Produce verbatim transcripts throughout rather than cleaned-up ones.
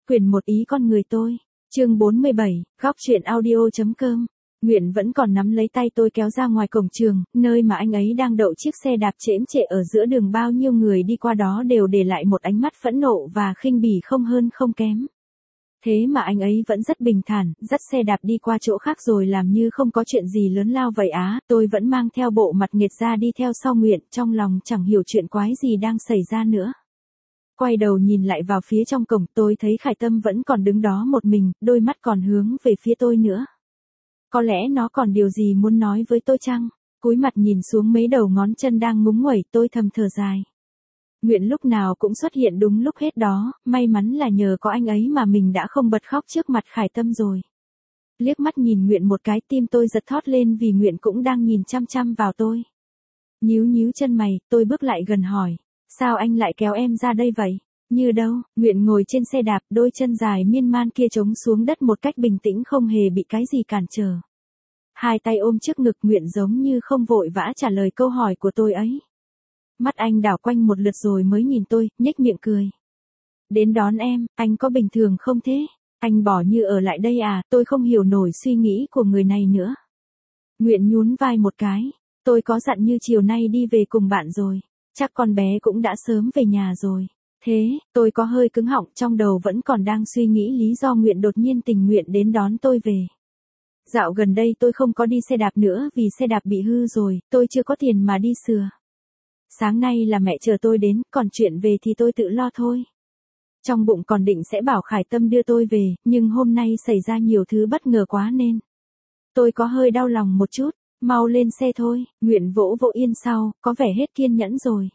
Quyền một ý con người tôi. Chương bốn mươi bảy, góc chuyện audio.com. Nguyện vẫn còn nắm lấy tay tôi kéo ra ngoài cổng trường, nơi mà anh ấy đang đậu chiếc xe đạp chễm chệ ở giữa đường, bao nhiêu người đi qua đó đều để lại một ánh mắt phẫn nộ và khinh bỉ không hơn không kém. Thế mà anh ấy vẫn rất bình thản, dắt xe đạp đi qua chỗ khác rồi làm như không có chuyện gì lớn lao vậy á. Tôi vẫn mang theo bộ mặt nghiệt ra đi theo sau Nguyện, trong lòng chẳng hiểu chuyện quái gì đang xảy ra nữa. Quay đầu nhìn lại vào phía trong cổng, tôi thấy Khải Tâm vẫn còn đứng đó một mình, đôi mắt còn hướng về phía tôi nữa. Có lẽ nó còn điều gì muốn nói với tôi chăng? Cúi mặt nhìn xuống mấy đầu ngón chân đang ngúng nguẩy, tôi thầm thở dài. Nguyện lúc nào cũng xuất hiện đúng lúc hết đó, may mắn là nhờ có anh ấy mà mình đã không bật khóc trước mặt Khải Tâm rồi. Liếc mắt nhìn Nguyện một cái, tim tôi giật thót lên vì Nguyện cũng đang nhìn chăm chăm vào tôi. Nhíu nhíu chân mày, tôi bước lại gần hỏi. Sao anh lại kéo em ra đây vậy? Như đâu? Nguyện ngồi trên xe đạp, đôi chân dài miên man kia trống xuống đất một cách bình tĩnh, không hề bị cái gì cản trở. Hai tay ôm trước ngực, Nguyện giống như không vội vã trả lời câu hỏi của tôi ấy. Mắt anh đảo quanh một lượt rồi mới nhìn tôi, nhếch miệng cười. Đến đón em, anh có bình thường không thế? Anh bỏ như ở lại đây à? Tôi không hiểu nổi suy nghĩ của người này nữa. Nguyện nhún vai một cái. Tôi có dặn như chiều nay đi về cùng bạn rồi. Chắc con bé cũng đã sớm về nhà rồi. Thế, tôi có hơi cứng họng, trong đầu vẫn còn đang suy nghĩ lý do Nguyện đột nhiên tình nguyện đến đón tôi về. Dạo gần đây tôi không có đi xe đạp nữa vì xe đạp bị hư rồi, tôi chưa có tiền mà đi sửa. Sáng nay là mẹ chờ tôi đến, còn chuyện về thì tôi tự lo thôi. Trong bụng còn định sẽ bảo Khải Tâm đưa tôi về, nhưng hôm nay xảy ra nhiều thứ bất ngờ quá nên tôi có hơi đau lòng một chút. Mau lên xe thôi. Nguyện vỗ vỗ yên sau, có vẻ hết kiên nhẫn rồi.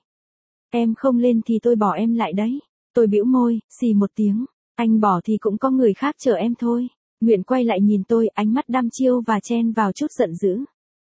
Em không lên thì tôi bỏ em lại đấy. Tôi bĩu môi, xì một tiếng. Anh bỏ thì cũng có người khác chờ em thôi. Nguyện quay lại nhìn tôi, ánh mắt đăm chiêu và chen vào chút giận dữ.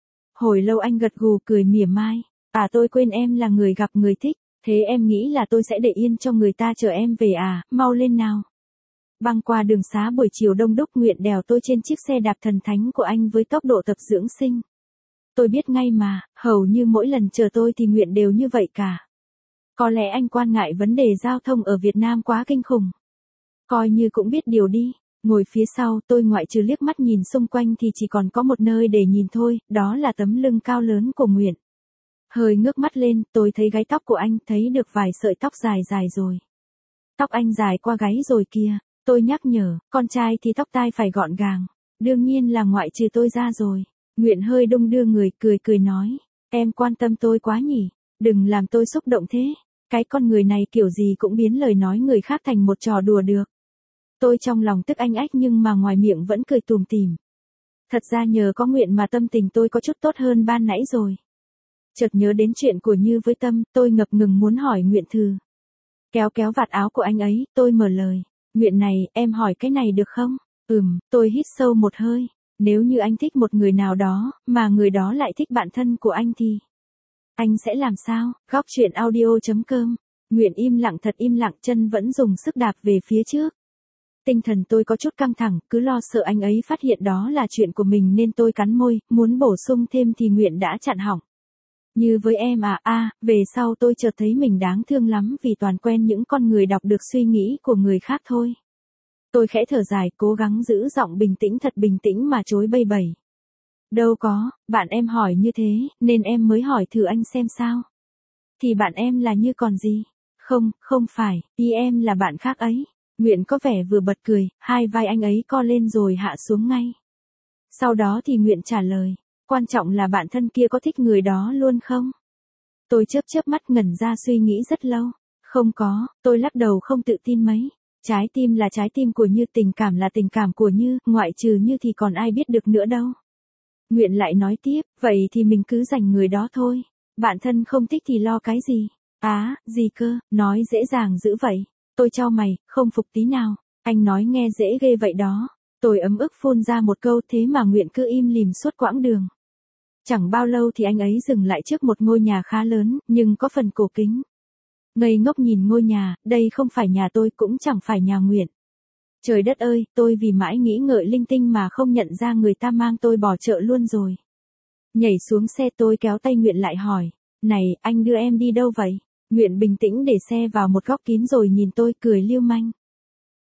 Hồi lâu anh gật gù cười mỉa mai. À, tôi quên em là người gặp người thích. Thế em nghĩ là tôi sẽ để yên cho người ta chờ em về à? Mau lên nào. Băng qua đường xá buổi chiều đông đúc, Nguyện đèo tôi trên chiếc xe đạp thần thánh của anh với tốc độ tập dưỡng sinh. Tôi biết ngay mà, hầu như mỗi lần chờ tôi thì Nguyện đều như vậy cả. Có lẽ anh quan ngại vấn đề giao thông ở Việt Nam quá kinh khủng. Coi như cũng biết điều đi. Ngồi phía sau, tôi ngoại trừ liếc mắt nhìn xung quanh thì chỉ còn có một nơi để nhìn thôi, đó là tấm lưng cao lớn của Nguyện. Hơi ngước mắt lên, tôi thấy gáy tóc của anh, thấy được vài sợi tóc dài dài rồi. Tóc anh dài qua gáy rồi kìa. Tôi nhắc nhở, con trai thì tóc tai phải gọn gàng. Đương nhiên là ngoại trừ tôi ra rồi. Nguyện hơi đung đưa người, cười cười nói. Em quan tâm tôi quá nhỉ. Đừng làm tôi xúc động thế. Cái con người này kiểu gì cũng biến lời nói người khác thành một trò đùa được. Tôi trong lòng tức anh ách nhưng mà ngoài miệng vẫn cười tủm tỉm. Thật ra nhờ có Nguyện mà tâm tình tôi có chút tốt hơn ban nãy rồi. Chợt nhớ đến chuyện của Như với Tâm, tôi ngập ngừng muốn hỏi Nguyện thử. Kéo kéo vạt áo của anh ấy, tôi mở lời. Nguyện này, em hỏi cái này được không? Ừm, tôi hít sâu một hơi. Nếu như anh thích một người nào đó, mà người đó lại thích bạn thân của anh thì anh sẽ làm sao? Góc chuyện audio.com. Nguyện im lặng, thật im lặng, chân vẫn dùng sức đạp về phía trước. Tinh thần tôi có chút căng thẳng, cứ lo sợ anh ấy phát hiện đó là chuyện của mình nên tôi cắn môi, muốn bổ sung thêm thì Nguyện đã chặn họng. Như với em à, a, à, về sau tôi chợt thấy mình đáng thương lắm vì toàn quen những con người đọc được suy nghĩ của người khác thôi. Tôi khẽ thở dài, cố gắng giữ giọng bình tĩnh, thật bình tĩnh mà chối bây bẩy. Đâu có, bạn em hỏi như thế, nên em mới hỏi thử anh xem sao. Thì bạn em là Như còn gì? Không, không phải, ý em là bạn khác ấy. Nguyện có vẻ vừa bật cười, hai vai anh ấy co lên rồi hạ xuống ngay. Sau đó thì Nguyện trả lời, quan trọng là bạn thân kia có thích người đó luôn không? Tôi chớp chớp mắt ngẩn ra suy nghĩ rất lâu. Không có, tôi lắc đầu không tự tin mấy. Trái tim là trái tim của Như, tình cảm là tình cảm của Như, ngoại trừ Như thì còn ai biết được nữa đâu. Nguyện lại nói tiếp, vậy thì mình cứ dành người đó thôi. Bạn thân không thích thì lo cái gì? Á, à, gì cơ, nói dễ dàng dữ vậy. Tôi chau mày, không phục tí nào. Anh nói nghe dễ ghê vậy đó. Tôi ấm ức phun ra một câu, thế mà Nguyện cứ im lìm suốt quãng đường. Chẳng bao lâu thì anh ấy dừng lại trước một ngôi nhà khá lớn, nhưng có phần cổ kính. Ngây ngốc nhìn ngôi nhà, đây không phải nhà tôi, cũng chẳng phải nhà Nguyện. Trời đất ơi, tôi vì mãi nghĩ ngợi linh tinh mà không nhận ra người ta mang tôi bỏ chợ luôn rồi. Nhảy xuống xe, tôi kéo tay Nguyện lại hỏi. Này, anh đưa em đi đâu vậy? Nguyện bình tĩnh để xe vào một góc kín rồi nhìn tôi cười lưu manh.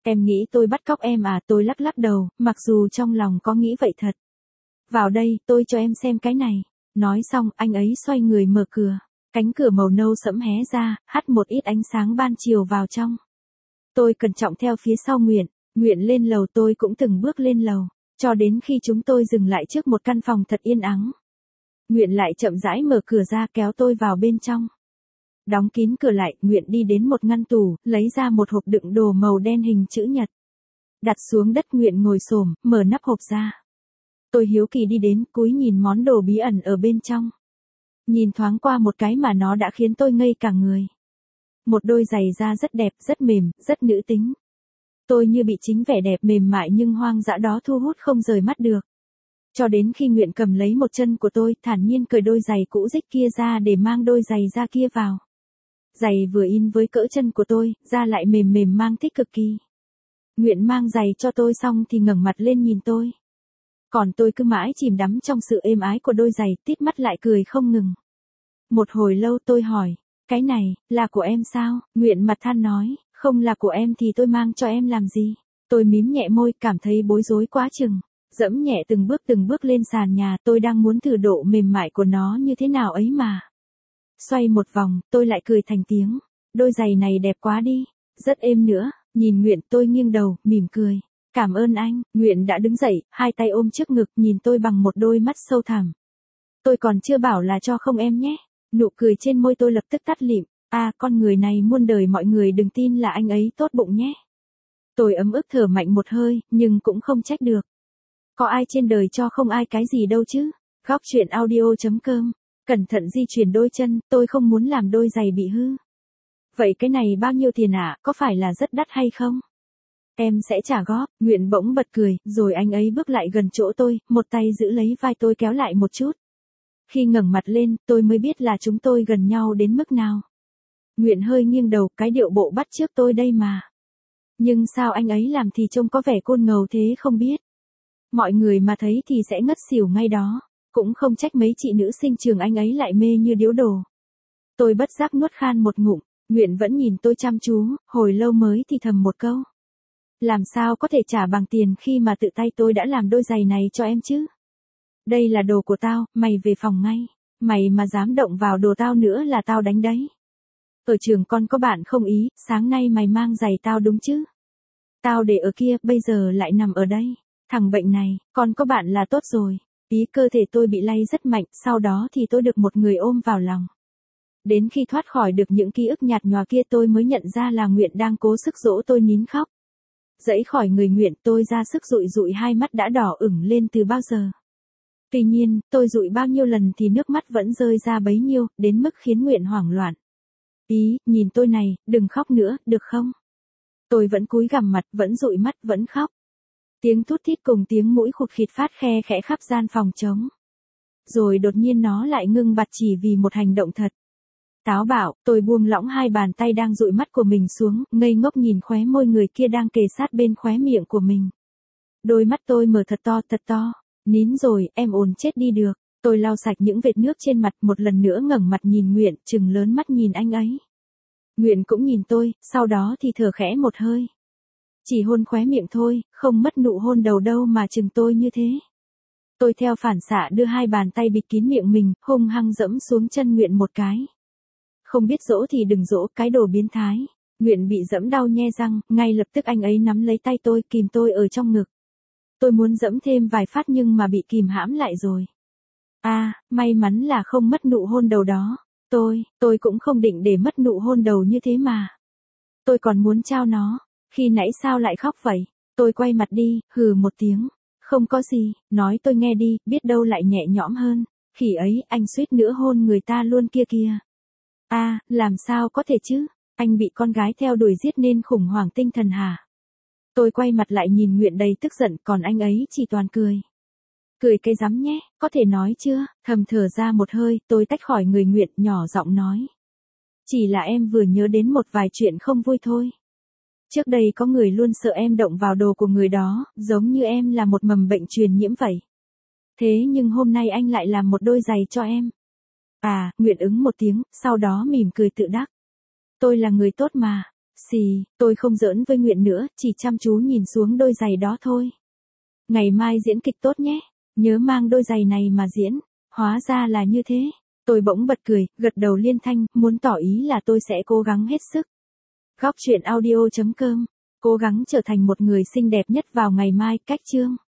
Em nghĩ tôi bắt cóc em à? Tôi lắc lắc đầu, mặc dù trong lòng có nghĩ vậy thật. Vào đây, tôi cho em xem cái này. Nói xong, anh ấy xoay người mở cửa. Cánh cửa màu nâu sẫm hé ra, hắt một ít ánh sáng ban chiều vào trong. Tôi cẩn trọng theo phía sau Nguyện. Nguyện lên lầu, tôi cũng từng bước lên lầu. Cho đến khi chúng tôi dừng lại trước một căn phòng thật yên ắng. Nguyện lại chậm rãi mở cửa ra kéo tôi vào bên trong. Đóng kín cửa lại, Nguyện đi đến một ngăn tủ, lấy ra một hộp đựng đồ màu đen hình chữ nhật. Đặt xuống đất, Nguyện ngồi xổm, mở nắp hộp ra. Tôi hiếu kỳ đi đến, cúi nhìn món đồ bí ẩn ở bên trong. Nhìn thoáng qua một cái mà nó đã khiến tôi ngây cả người. Một đôi giày da rất đẹp, rất mềm, rất nữ tính. Tôi như bị chính vẻ đẹp mềm mại nhưng hoang dã đó thu hút không rời mắt được. Cho đến khi Nguyện cầm lấy một chân của tôi, thản nhiên cởi đôi giày cũ rích kia ra để mang đôi giày da kia vào. Giày vừa in với cỡ chân của tôi, da lại mềm mềm mang thích cực kỳ. Nguyện mang giày cho tôi xong thì ngẩng mặt lên nhìn tôi. Còn tôi cứ mãi chìm đắm trong sự êm ái của đôi giày, tít mắt lại cười không ngừng. Một hồi lâu tôi hỏi, cái này, là của em sao? Nguyện mặt than nói, không là của em thì tôi mang cho em làm gì? Tôi mím nhẹ môi, cảm thấy bối rối quá chừng. Dẫm nhẹ từng bước từng bước lên sàn nhà, tôi đang muốn thử độ mềm mại của nó như thế nào ấy mà. Xoay một vòng, tôi lại cười thành tiếng. Đôi giày này đẹp quá đi, rất êm nữa. Nhìn Nguyện, tôi nghiêng đầu, mỉm cười. Cảm ơn anh. Nguyện đã đứng dậy, hai tay ôm trước ngực, nhìn tôi bằng một đôi mắt sâu thẳm. Tôi còn chưa bảo là cho không em nhé. Nụ cười trên môi tôi lập tức tắt lịm. À, con người này muôn đời mọi người đừng tin là anh ấy tốt bụng nhé. Tôi ấm ức thở mạnh một hơi, nhưng cũng không trách được. Có ai trên đời cho không ai cái gì đâu chứ. Góc truyện audio chấm com. Cẩn thận di chuyển đôi chân, tôi không muốn làm đôi giày bị hư. Vậy cái này bao nhiêu tiền ạ? À? Có phải là rất đắt hay không? Em sẽ trả góp. Nguyện bỗng bật cười, rồi anh ấy bước lại gần chỗ tôi, một tay giữ lấy vai tôi kéo lại một chút. Khi ngẩng mặt lên, tôi mới biết là chúng tôi gần nhau đến mức nào. Nguyện hơi nghiêng đầu, cái điệu bộ bắt chước tôi đây mà. Nhưng sao anh ấy làm thì trông có vẻ côn ngầu thế không biết. Mọi người mà thấy thì sẽ ngất xỉu ngay đó. Cũng không trách mấy chị nữ sinh trường anh ấy lại mê như điếu đồ. Tôi bất giác nuốt khan một ngụm. Nguyện vẫn nhìn tôi chăm chú, hồi lâu mới thì thầm một câu. Làm sao có thể trả bằng tiền khi mà tự tay tôi đã làm đôi giày này cho em chứ? Đây là đồ của tao, mày về phòng ngay. Mày mà dám động vào đồ tao nữa là tao đánh đấy. Ở trường con có bạn không ý, sáng nay mày mang giày tao đúng chứ? Tao để ở kia, bây giờ lại nằm ở đây. Thằng bệnh này, con có bạn là tốt rồi. Ý cơ thể tôi bị lay rất mạnh, sau đó thì tôi được một người ôm vào lòng. Đến khi thoát khỏi được những ký ức nhạt nhòa kia tôi mới nhận ra là Nguyện đang cố sức dỗ tôi nín khóc. Dẫy khỏi người Nguyện, tôi ra sức dụi dụi hai mắt đã đỏ ửng lên từ bao giờ. Tuy nhiên, tôi dụi bao nhiêu lần thì nước mắt vẫn rơi ra bấy nhiêu, đến mức khiến Nguyện hoảng loạn. Ý, nhìn tôi này, đừng khóc nữa, được không? Tôi vẫn cúi gằm mặt, vẫn dụi mắt, vẫn khóc. Tiếng thút thít cùng tiếng mũi khụt khịt phát khe khẽ khắp gian phòng trống. Rồi đột nhiên nó lại ngưng bặt chỉ vì một hành động thật. Táo bạo, tôi buông lỏng hai bàn tay đang dụi mắt của mình xuống, ngây ngốc nhìn khóe môi người kia đang kề sát bên khóe miệng của mình. Đôi mắt tôi mở thật to thật to. Nín rồi, em ồn chết đi được. Tôi lau sạch những vệt nước trên mặt, một lần nữa ngẩng mặt nhìn Nguyện, trừng lớn mắt nhìn anh ấy. Nguyện cũng nhìn tôi, sau đó thì thở khẽ một hơi. Chỉ hôn khóe miệng thôi, không mất nụ hôn đầu đâu mà chừng tôi như thế. Tôi theo phản xạ đưa hai bàn tay bịt kín miệng mình, hung hăng dẫm xuống chân Nguyện một cái. Không biết dỗ thì đừng dỗ, cái đồ biến thái. Nguyện bị dẫm đau nhe răng, ngay lập tức anh ấy nắm lấy tay tôi, kìm tôi ở trong ngực. Tôi muốn dẫm thêm vài phát nhưng mà bị kìm hãm lại rồi. À, may mắn là không mất nụ hôn đầu đó. Tôi, tôi cũng không định để mất nụ hôn đầu như thế mà. Tôi còn muốn trao nó. Khi nãy sao lại khóc vậy? Tôi quay mặt đi, hừ một tiếng. Không có gì, nói tôi nghe đi, biết đâu lại nhẹ nhõm hơn. Khỉ ấy, anh suýt nữa hôn người ta luôn kia kìa. À, làm sao có thể chứ? Anh bị con gái theo đuổi giết nên khủng hoảng tinh thần hả? Tôi quay mặt lại nhìn Nguyện đầy tức giận, còn anh ấy chỉ toàn cười. Cười cái rắm nhé, có thể nói chưa? Thầm thở ra một hơi, tôi tách khỏi người Nguyện, nhỏ giọng nói. Chỉ là em vừa nhớ đến một vài chuyện không vui thôi. Trước đây có người luôn sợ em động vào đồ của người đó, giống như em là một mầm bệnh truyền nhiễm vậy. Thế nhưng hôm nay anh lại làm một đôi giày cho em. À, Nguyện ứng một tiếng, sau đó mỉm cười tự đắc. Tôi là người tốt mà. Xì, tôi không giỡn với Nguyện nữa, chỉ chăm chú nhìn xuống đôi giày đó thôi. Ngày mai diễn kịch tốt nhé, nhớ mang đôi giày này mà diễn. Hóa ra là như thế. Tôi bỗng bật cười, gật đầu liên thanh, muốn tỏ ý là tôi sẽ cố gắng hết sức. Góc truyện audio chấm com. Cố gắng trở thành một người xinh đẹp nhất vào ngày mai. Cách chương.